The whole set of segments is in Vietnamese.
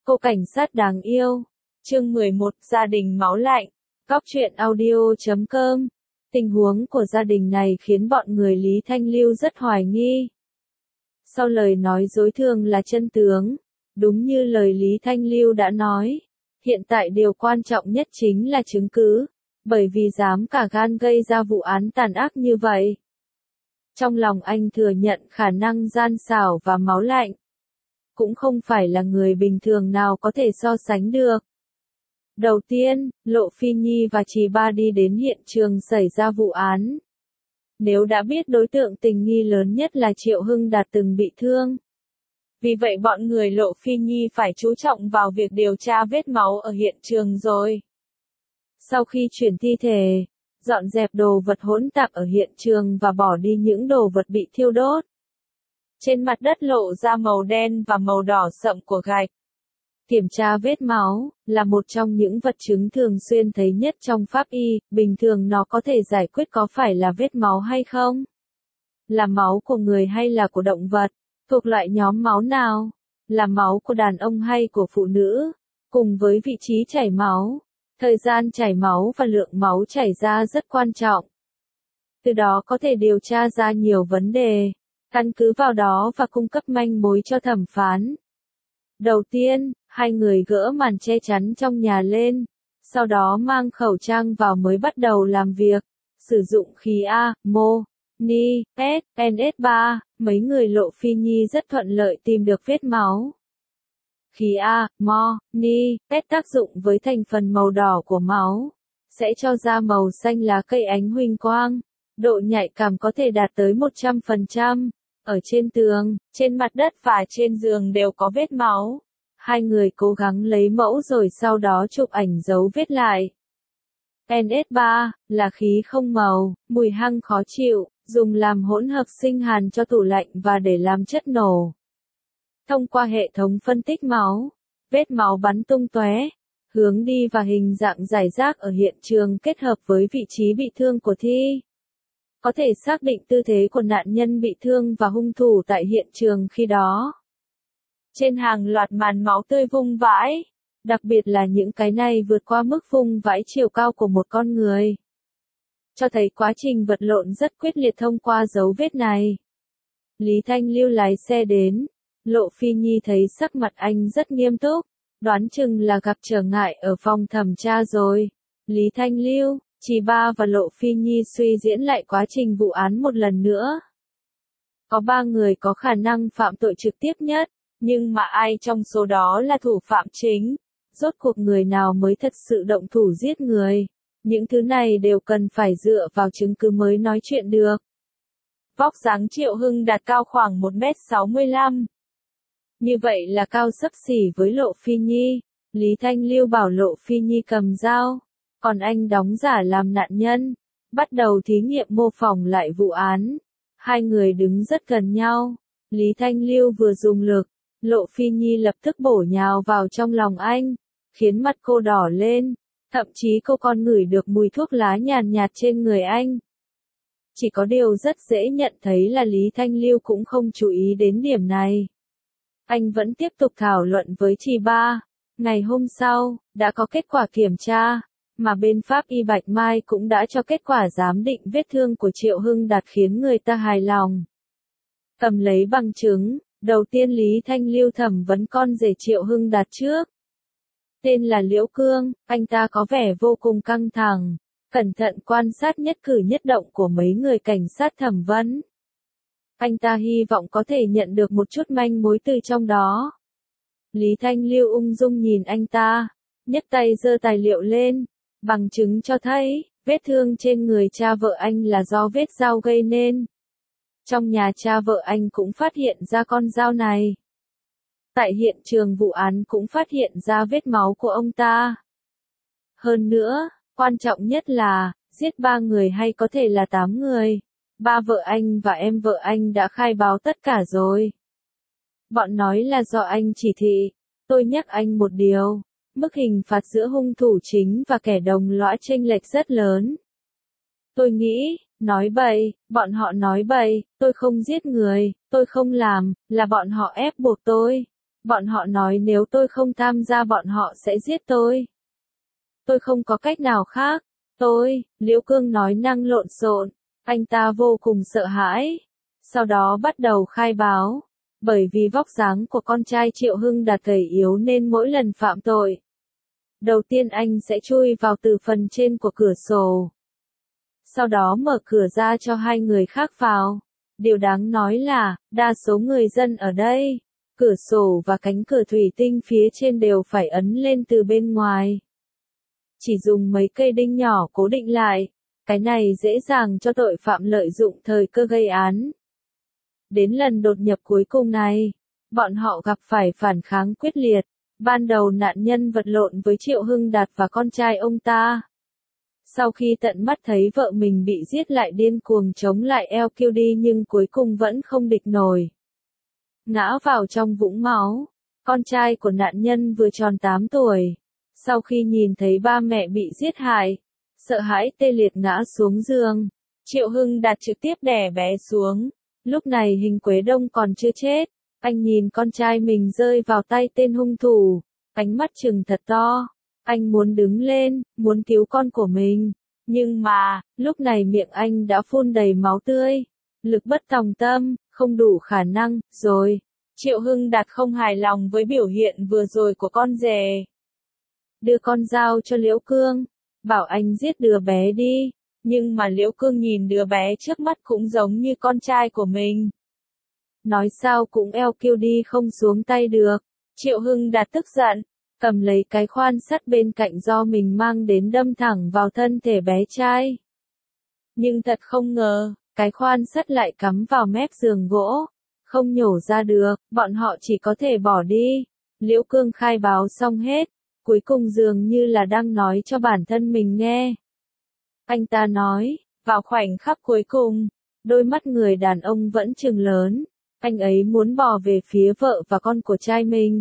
Cô cảnh sát đáng yêu. Chương 11, gia đình máu lạnh. Góc truyện audio.com. Tình huống của gia đình này khiến bọn người Lý Thanh Lưu rất hoài nghi. Sau lời nói dối thường là chân tướng, đúng như lời Lý Thanh Lưu đã nói, hiện tại điều quan trọng nhất chính là chứng cứ, bởi vì dám cả gan gây ra vụ án tàn ác như vậy. Trong lòng anh thừa nhận khả năng gian xảo và máu lạnh. Cũng không phải là người bình thường nào có thể so sánh được. Đầu tiên, Lộ Phi Nhi và Trì Ba đi đến hiện trường xảy ra vụ án. Nếu đã biết đối tượng tình nghi lớn nhất là Triệu Hưng Đạt từng bị thương. Vì vậy bọn người Lộ Phi Nhi phải chú trọng vào việc điều tra vết máu ở hiện trường rồi. Sau khi chuyển thi thể, dọn dẹp đồ vật hỗn tạp ở hiện trường và bỏ đi những đồ vật bị thiêu đốt. Trên mặt đất lộ ra màu đen và màu đỏ sậm của gạch. Kiểm tra vết máu là một trong những vật chứng thường xuyên thấy nhất trong pháp y, bình thường nó có thể giải quyết có phải là vết máu hay không? Là máu của người hay là của động vật? Thuộc loại nhóm máu nào? Là máu của đàn ông hay của phụ nữ? Cùng với vị trí chảy máu, thời gian chảy máu và lượng máu chảy ra rất quan trọng. Từ đó có thể điều tra ra nhiều vấn đề, căn cứ vào đó và cung cấp manh mối cho thẩm phán. Đầu tiên, hai người gỡ màn che chắn trong nhà lên, sau đó mang khẩu trang vào mới bắt đầu làm việc, sử dụng khí A, Mo, Ni, S, NS3, mấy người Lộ Phi Nhi rất thuận lợi tìm được vết máu. Khí A, Mo, Ni, S tác dụng với thành phần màu đỏ của máu, sẽ cho ra màu xanh lá cây ánh huỳnh quang, độ nhạy cảm có thể đạt tới 100%. Ở trên tường, trên mặt đất và trên giường đều có vết máu. Hai người cố gắng lấy mẫu rồi sau đó chụp ảnh dấu vết lại. NS3 là khí không màu, mùi hăng khó chịu, dùng làm hỗn hợp sinh hàn cho tủ lạnh và để làm chất nổ. Thông qua hệ thống phân tích máu, vết máu bắn tung tóe, hướng đi và hình dạng rải rác ở hiện trường kết hợp với vị trí bị thương của thi. Có thể xác định tư thế của nạn nhân bị thương và hung thủ tại hiện trường khi đó. Trên hàng loạt màn máu tươi vung vãi, đặc biệt là những cái này vượt qua mức vung vãi chiều cao của một con người. Cho thấy quá trình vật lộn rất quyết liệt thông qua dấu vết này. Lý Thanh Lưu lái xe đến, Lộ Phi Nhi thấy sắc mặt anh rất nghiêm túc, đoán chừng là gặp trở ngại ở phòng thẩm tra rồi. Lý Thanh Lưu, Trì Ba và Lộ Phi Nhi suy diễn lại quá trình vụ án một lần nữa. Có 3 người có khả năng phạm tội trực tiếp nhất, nhưng mà ai trong số đó là thủ phạm chính? Rốt cuộc người nào mới thật sự động thủ giết người? Những thứ này đều cần phải dựa vào chứng cứ mới nói chuyện được. Vóc dáng Triệu Hưng Đạt cao khoảng 1m65. Như vậy là cao xấp xỉ với Lộ Phi Nhi. Lý Thanh Lưu bảo Lộ Phi Nhi cầm dao, còn anh đóng giả làm nạn nhân, bắt đầu thí nghiệm mô phỏng lại vụ án. Hai người đứng rất gần nhau, Lý Thanh Lưu vừa dùng lực, Lộ Phi Nhi lập tức bổ nhào vào trong lòng anh, khiến mặt cô đỏ lên, thậm chí cô còn ngửi được mùi thuốc lá nhàn nhạt trên người anh. Chỉ có điều rất dễ nhận thấy là Lý Thanh Lưu cũng không chú ý đến điểm này. Anh vẫn tiếp tục thảo luận với Trì Ba. Ngày hôm sau, đã có kết quả kiểm tra, mà bên pháp y Bạch Mai cũng đã cho kết quả giám định vết thương của Triệu Hưng Đạt khiến người ta hài lòng. Cầm lấy bằng chứng, đầu tiên Lý Thanh Lưu thẩm vấn con rể Triệu Hưng Đạt trước. Tên là Liễu Cương, anh ta có vẻ vô cùng căng thẳng, cẩn thận quan sát nhất cử nhất động của mấy người cảnh sát thẩm vấn. Anh ta hy vọng có thể nhận được một chút manh mối từ trong đó. Lý Thanh Lưu ung dung nhìn anh ta, nhấc tay giơ tài liệu lên, bằng chứng cho thấy, vết thương trên người cha vợ anh là do vết dao gây nên. Trong nhà cha vợ anh cũng phát hiện ra con dao này. Tại hiện trường vụ án cũng phát hiện ra vết máu của ông ta. Hơn nữa, quan trọng nhất là, giết 3 người hay có thể là 8 người. Ba vợ anh và em vợ anh đã khai báo tất cả rồi. Bọn nói là do anh chỉ thị. Tôi nhắc anh một điều, mức hình phạt giữa hung thủ chính và kẻ đồng lõa chênh lệch rất lớn. Tôi nghĩ, nói bậy, bọn họ nói bậy, tôi không giết người, tôi không làm, là bọn họ ép buộc tôi. Bọn họ nói nếu tôi không tham gia bọn họ sẽ giết tôi. Tôi không có cách nào khác. Liễu Cương nói năng lộn xộn, anh ta vô cùng sợ hãi. Sau đó bắt đầu khai báo. Bởi vì vóc dáng của con trai Triệu Hưng Đạt gầy yếu nên mỗi lần phạm tội, đầu tiên anh sẽ chui vào từ phần trên của cửa sổ. Sau đó mở cửa ra cho hai người khác vào. Điều đáng nói là, đa số người dân ở đây, cửa sổ và cánh cửa thủy tinh phía trên đều phải ấn lên từ bên ngoài. Chỉ dùng mấy cây đinh nhỏ cố định lại, cái này dễ dàng cho tội phạm lợi dụng thời cơ gây án. Đến lần đột nhập cuối cùng này, bọn họ gặp phải phản kháng quyết liệt. Ban đầu nạn nhân vật lộn với Triệu Hưng Đạt và con trai ông ta. Sau khi tận mắt thấy vợ mình bị giết lại điên cuồng chống lại LQD nhưng cuối cùng vẫn không địch nổi. Ngã vào trong vũng máu. Con trai của nạn nhân vừa tròn 8 tuổi. Sau khi nhìn thấy ba mẹ bị giết hại, sợ hãi tê liệt ngã xuống giường. Triệu Hưng Đạt trực tiếp đè bé xuống. Lúc này Hình Quế Đông còn chưa chết. Anh nhìn con trai mình rơi vào tay tên hung thủ. Ánh mắt trừng thật to. Anh muốn đứng lên, muốn cứu con của mình. Nhưng mà, lúc này miệng anh đã phun đầy máu tươi. Lực bất tòng tâm, không đủ khả năng, rồi. Triệu Hưng Đạt không hài lòng với biểu hiện vừa rồi của con rể. Đưa con dao cho Liễu Cương. Bảo anh giết đứa bé đi. Nhưng mà Liễu Cương nhìn đứa bé trước mắt cũng giống như con trai của mình. Nói sao cũng LQD không xuống tay được. Triệu Hưng Đạt tức giận, cầm lấy cái khoan sắt bên cạnh do mình mang đến đâm thẳng vào thân thể bé trai. Nhưng thật không ngờ, cái khoan sắt lại cắm vào mép giường gỗ, không nhổ ra được, bọn họ chỉ có thể bỏ đi. Liễu Cương khai báo xong hết, cuối cùng dường như là đang nói cho bản thân mình nghe. Anh ta nói, vào khoảnh khắc cuối cùng, đôi mắt người đàn ông vẫn trừng lớn. Anh ấy muốn bò về phía vợ và con của trai mình.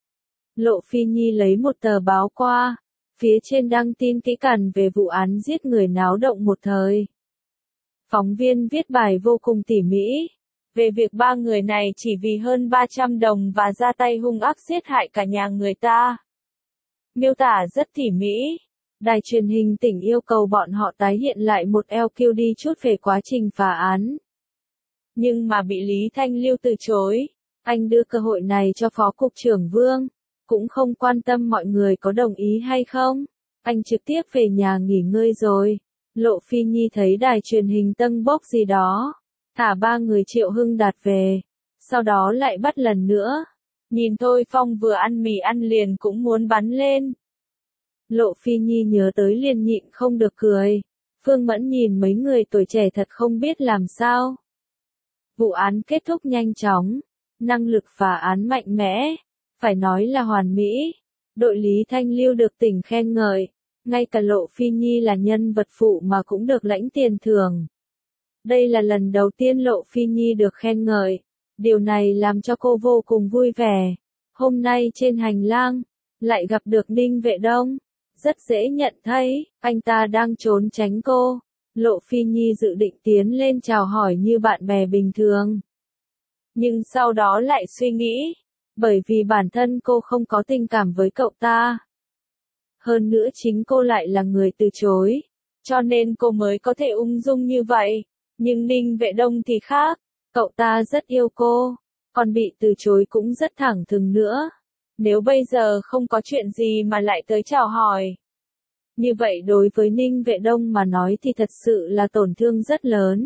Lộ Phi Nhi lấy một tờ báo qua. Phía trên đăng tin kỹ càng về vụ án giết người náo động một thời. Phóng viên viết bài vô cùng tỉ mỉ. Về việc ba người này chỉ vì hơn 300 đồng và ra tay hung ác giết hại cả nhà người ta. Miêu tả rất tỉ mỉ. Đài truyền hình tỉnh yêu cầu bọn họ tái hiện lại một LQD chút về quá trình phá án. Nhưng mà bị Lý Thanh Lưu từ chối. Anh đưa cơ hội này cho Phó Cục trưởng Vương. Cũng không quan tâm mọi người có đồng ý hay không. Anh trực tiếp về nhà nghỉ ngơi rồi. Lộ Phi Nhi thấy đài truyền hình Tân Bốc gì đó. Thả ba người Triệu Hưng Đạt về. Sau đó lại bắt lần nữa. Nhìn Thôi Phong vừa ăn mì ăn liền cũng muốn bắn lên. Lộ Phi Nhi nhớ tới liền nhịn không được cười. Phương Mẫn nhìn mấy người tuổi trẻ thật không biết làm sao. Vụ án kết thúc nhanh chóng, năng lực phá án mạnh mẽ, phải nói là hoàn mỹ. Đội Lý Thanh Lưu được tỉnh khen ngợi, ngay cả Lộ Phi Nhi là nhân vật phụ mà cũng được lãnh tiền thưởng. Đây là lần đầu tiên Lộ Phi Nhi được khen ngợi, điều này làm cho cô vô cùng vui vẻ. Hôm nay trên hành lang, lại gặp được Ninh Vệ Đông, rất dễ nhận thấy, anh ta đang trốn tránh cô. Lộ Phi Nhi dự định tiến lên chào hỏi như bạn bè bình thường. Nhưng sau đó lại suy nghĩ, bởi vì bản thân cô không có tình cảm với cậu ta. Hơn nữa chính cô lại là người từ chối, cho nên cô mới có thể ung dung như vậy. Nhưng Ninh Vệ Đông thì khác, cậu ta rất yêu cô, còn bị từ chối cũng rất thẳng thừng nữa. Nếu bây giờ không có chuyện gì mà lại tới chào hỏi. Như vậy đối với Ninh Vệ Đông mà nói thì thật sự là tổn thương rất lớn.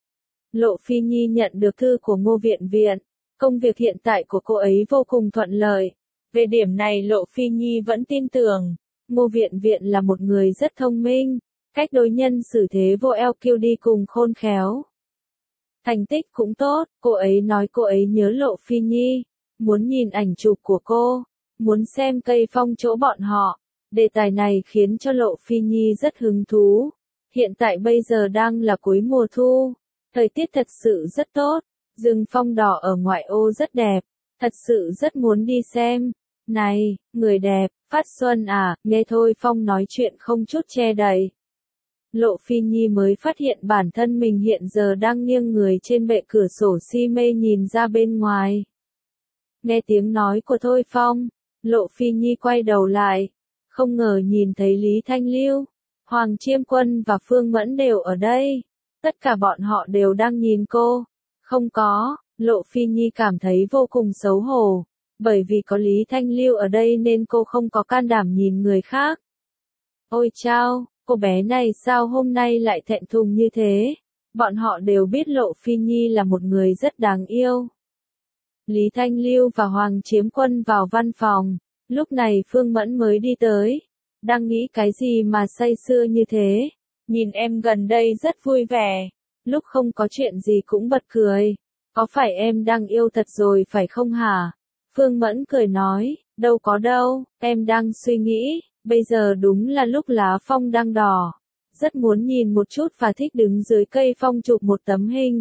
Lộ Phi Nhi nhận được thư của Ngô Viện Viện. Công việc hiện tại của cô ấy vô cùng thuận lợi. Về điểm này Lộ Phi Nhi vẫn tin tưởng. Ngô Viện Viện là một người rất thông minh. Cách đối nhân xử thế vô LQD cùng khôn khéo. Thành tích cũng tốt. Cô ấy nói cô ấy nhớ Lộ Phi Nhi. Muốn nhìn ảnh chụp của cô. Muốn xem cây phong chỗ bọn họ. Đề tài này khiến cho Lộ Phi Nhi rất hứng thú. Hiện tại bây giờ đang là cuối mùa thu. Thời tiết thật sự rất tốt. Rừng phong đỏ ở ngoại ô rất đẹp. Thật sự rất muốn đi xem. Này, người đẹp, Phát Xuân à, nghe Thôi Phong nói chuyện không chút che đậy. Lộ Phi Nhi mới phát hiện bản thân mình hiện giờ đang nghiêng người trên bệ cửa sổ si mê nhìn ra bên ngoài. Nghe tiếng nói của Thôi Phong, Lộ Phi Nhi quay đầu lại, không ngờ nhìn thấy Lý Thanh Lưu, Hoàng Chiêm Quân và Phương Mẫn đều ở đây. Tất cả bọn họ đều đang nhìn cô. Không có, Lộ Phi Nhi cảm thấy vô cùng xấu hổ, bởi vì có Lý Thanh Lưu ở đây nên cô không có can đảm nhìn người khác. Ôi chao, cô bé này sao hôm nay lại thẹn thùng như thế? Bọn họ đều biết Lộ Phi Nhi là một người rất đáng yêu. Lý Thanh Lưu và Hoàng Chiếm Quân vào văn phòng, lúc này Phương Mẫn mới đi tới. Đang nghĩ cái gì mà say sưa như thế? Nhìn em gần đây rất vui vẻ, lúc không có chuyện gì cũng bật cười. Có phải em đang yêu thật rồi phải không hả? Phương Mẫn cười nói, đâu có đâu, em đang suy nghĩ, bây giờ đúng là lúc lá phong đang đỏ. Rất muốn nhìn một chút và thích đứng dưới cây phong chụp một tấm hình.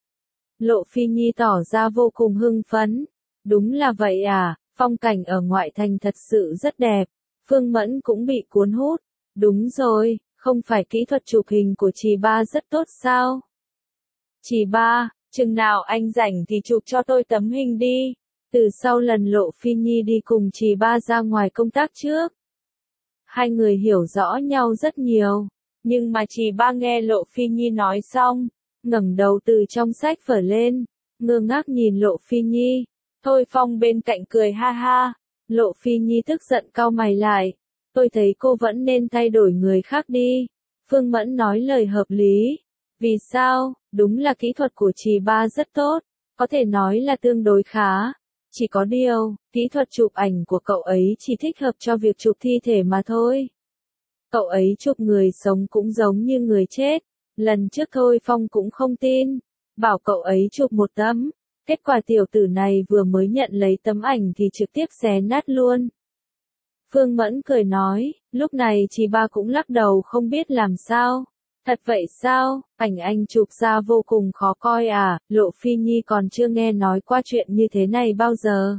Lộ Phi Nhi tỏ ra vô cùng hưng phấn. Đúng là vậy à, phong cảnh ở ngoại thành thật sự rất đẹp. Phương Mẫn cũng bị cuốn hút. Đúng rồi, không phải kỹ thuật chụp hình của chị ba rất tốt sao? Chị ba, chừng nào anh rảnh thì chụp cho tôi tấm hình đi. Từ sau lần Lộ Phi Nhi đi cùng chị ba ra ngoài công tác trước, hai người hiểu rõ nhau rất nhiều. Nhưng mà chị ba nghe Lộ Phi Nhi nói xong, ngẩng đầu từ trong sách vở lên, ngơ ngác nhìn Lộ Phi Nhi. Thôi Phong bên cạnh cười ha ha. Lộ Phi Nhi tức giận cau mày lại. Tôi thấy cô vẫn nên thay đổi người khác đi. Phương Mẫn nói lời hợp lý. Vì sao? Đúng là kỹ thuật của chị ba rất tốt, có thể nói là tương đối khá. Chỉ có điều, kỹ thuật chụp ảnh của cậu ấy chỉ thích hợp cho việc chụp thi thể mà thôi. Cậu ấy chụp người sống cũng giống như người chết. Lần trước Thôi Phong cũng không tin, bảo cậu ấy chụp một tấm. Kết quả tiểu tử này vừa mới nhận lấy tấm ảnh thì trực tiếp xé nát luôn. Phương Mẫn cười nói, lúc này chị ba cũng lắc đầu không biết làm sao. Thật vậy sao, ảnh anh chụp ra vô cùng khó coi à, Lộ Phi Nhi còn chưa nghe nói qua chuyện như thế này bao giờ.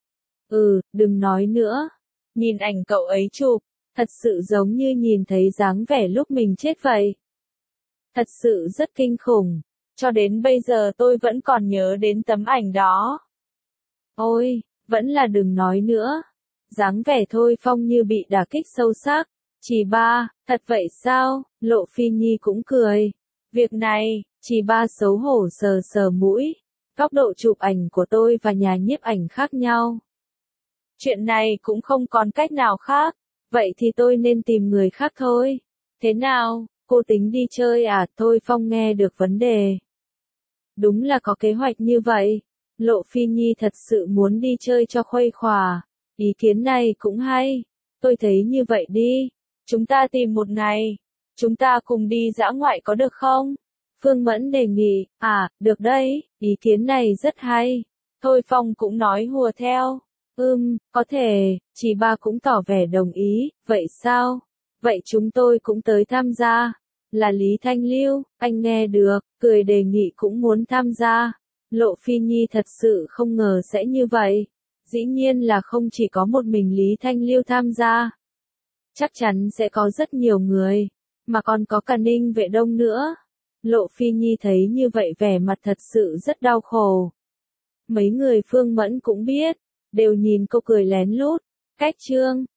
Đừng nói nữa. Nhìn ảnh cậu ấy chụp, thật sự giống như nhìn thấy dáng vẻ lúc mình chết vậy. Thật sự rất kinh khủng. Cho đến bây giờ tôi vẫn còn nhớ đến tấm ảnh đó. Ôi, vẫn là đừng nói nữa. Dáng vẻ Thôi Phong như bị đả kích sâu sắc. Chị ba, thật vậy sao? Lộ Phi Nhi cũng cười. Việc này, chị ba xấu hổ sờ sờ mũi. Góc độ chụp ảnh của tôi và nhà nhiếp ảnh khác nhau. Chuyện này cũng không còn cách nào khác. Vậy thì tôi nên tìm người khác thôi. Thế nào, cô tính đi chơi à? Thôi Phong nghe được vấn đề. Đúng là có kế hoạch như vậy. Lộ Phi Nhi thật sự muốn đi chơi cho khuây khỏa. Ý kiến này cũng hay. Tôi thấy như vậy đi. Chúng ta tìm một ngày. Chúng ta cùng đi dã ngoại có được không? Phương Mẫn đề nghị. À, được đấy. Ý kiến này rất hay. Thôi Phong cũng nói hùa theo. Có thể. Chị ba cũng tỏ vẻ đồng ý. Vậy sao? Vậy chúng tôi cũng tới tham gia. Là Lý Thanh Lưu, anh nghe được, cười đề nghị cũng muốn tham gia. Lộ Phi Nhi thật sự không ngờ sẽ như vậy. Dĩ nhiên là không chỉ có một mình Lý Thanh Lưu tham gia. Chắc chắn sẽ có rất nhiều người, mà còn có cả Ninh Vệ Đông nữa. Lộ Phi Nhi thấy như vậy vẻ mặt thật sự rất đau khổ. Mấy người Phương Mẫn cũng biết, đều nhìn cô cười lén lút. Cách chương